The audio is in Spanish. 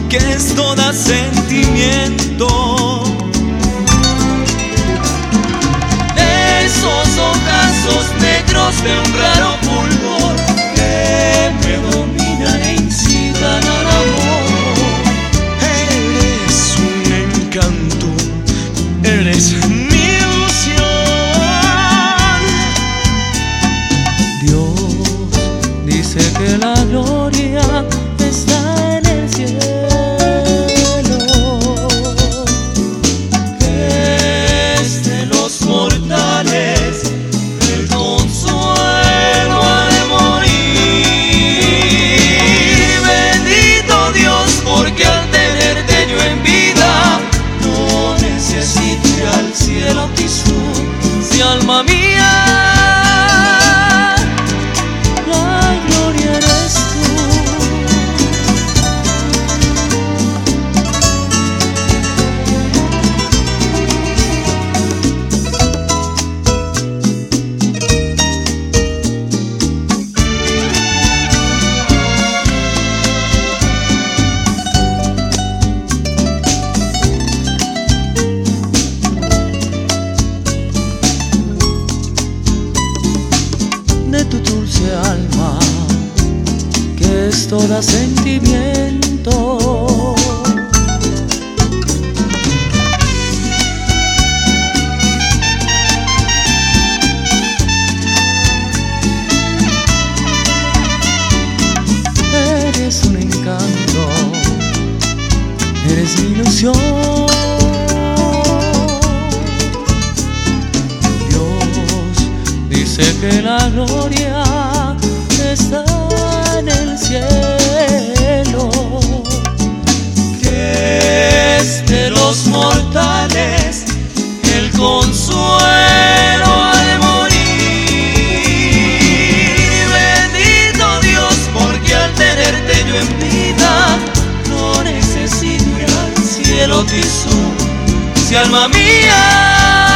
que esto da sentimiento. Esos ojazos negros de un raro fulgor que me dominan e incitan al amor. Eres un encanto, eres mi ilusión. Dios dice que la gloria está en el cielo, que es de los mortales el consuelo ha de morir. Bendito Dios, porque al tenerte yo en vida no necesito ir al cielo quizá, si alma mía la gloria eres tú. De tu dulce alma, que esto da sentimiento. Eres un encanto, eres mi ilusión. Dice que la gloria está en el cielo, que es de los mortales el consuelo ha de morir. Bendito Dios, porque al tenerte yo en vida no necesito ir al cielo quizá, si alma mía